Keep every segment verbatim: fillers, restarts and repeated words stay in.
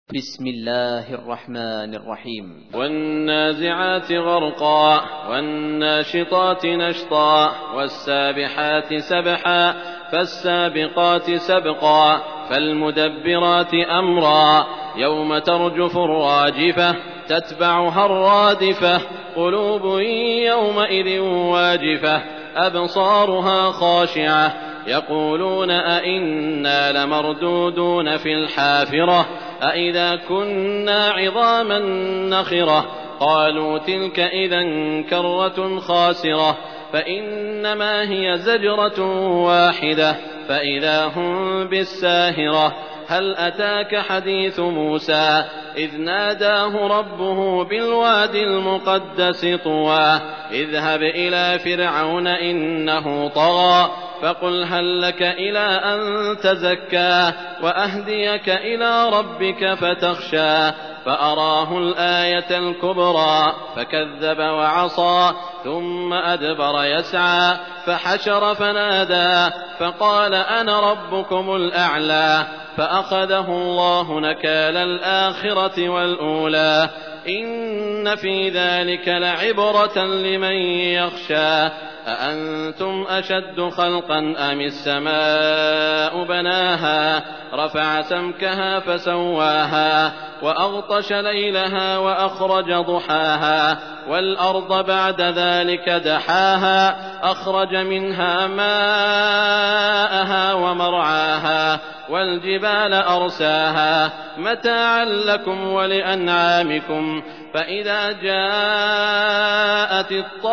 بسم الله الرحمن الرحيم. والنازعات غرقا والناشطات نشطا والسابحات سبحا فالسابقات سبقا فالمدبرات أمرا يوم ترجف الراجفة تتبعها الرادفة قلوب يومئذ واجفة أبصارها خاشعة يقولون أئنا لمردودون في الحافرة أئذا كنا عظاما نخرة قالوا تلك إذا كرة خاسرة فإنما هي زجرة واحدة فإذا هم بالساهرة هل أتاك حديث موسى إذ ناداه ربه بالواد المقدس طوى اذهب إلى فرعون إنه طغى فقل هل لك إلى أن تزكى وأهديك إلى ربك فتخشى فأراه الآية الكبرى فكذب وعصى ثم أدبر يسعى فحشر فنادى فقال أنا ربكم الأعلى فأخذه الله نكال الآخرة والأولى إن في ذلك لعبرة لمن يخشى أأنتم أشد خلقا أم السماء بناها رفع سمكها فسواها وأغطش ليلها وأخرج ضحاها والأرض بعد ذلك دحاها أخرج منها ماءها ومرعاها والجبال أرساها متاعا لكم ولأنعامكم فإذا جاءت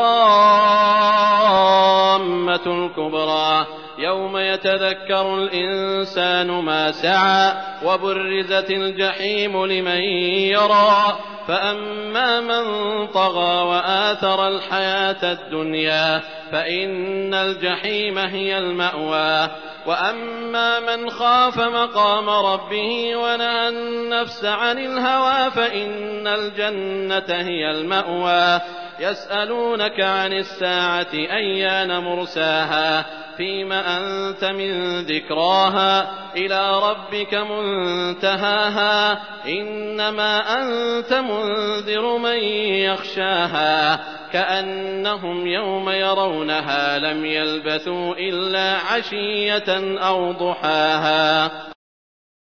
الطامة الكبرى يوم يتذكر الإنسان ما سعى وبرزت الجحيم لمن يرى فأما من طغى وآثر الحياة الدنيا فإن الجحيم هي المأوى وأما من خاف مقام ربه ونهى النفس عن الهوى فإن الجنة هي المأوى يسألونك عن الساعة أيان مرساها فيم أنت من ذكراها إلى ربك منتهاها إنما أنت منذر من يخشاها كأنهم يوم يرونها لم يلبثوا إلا عشية أو ضحاها.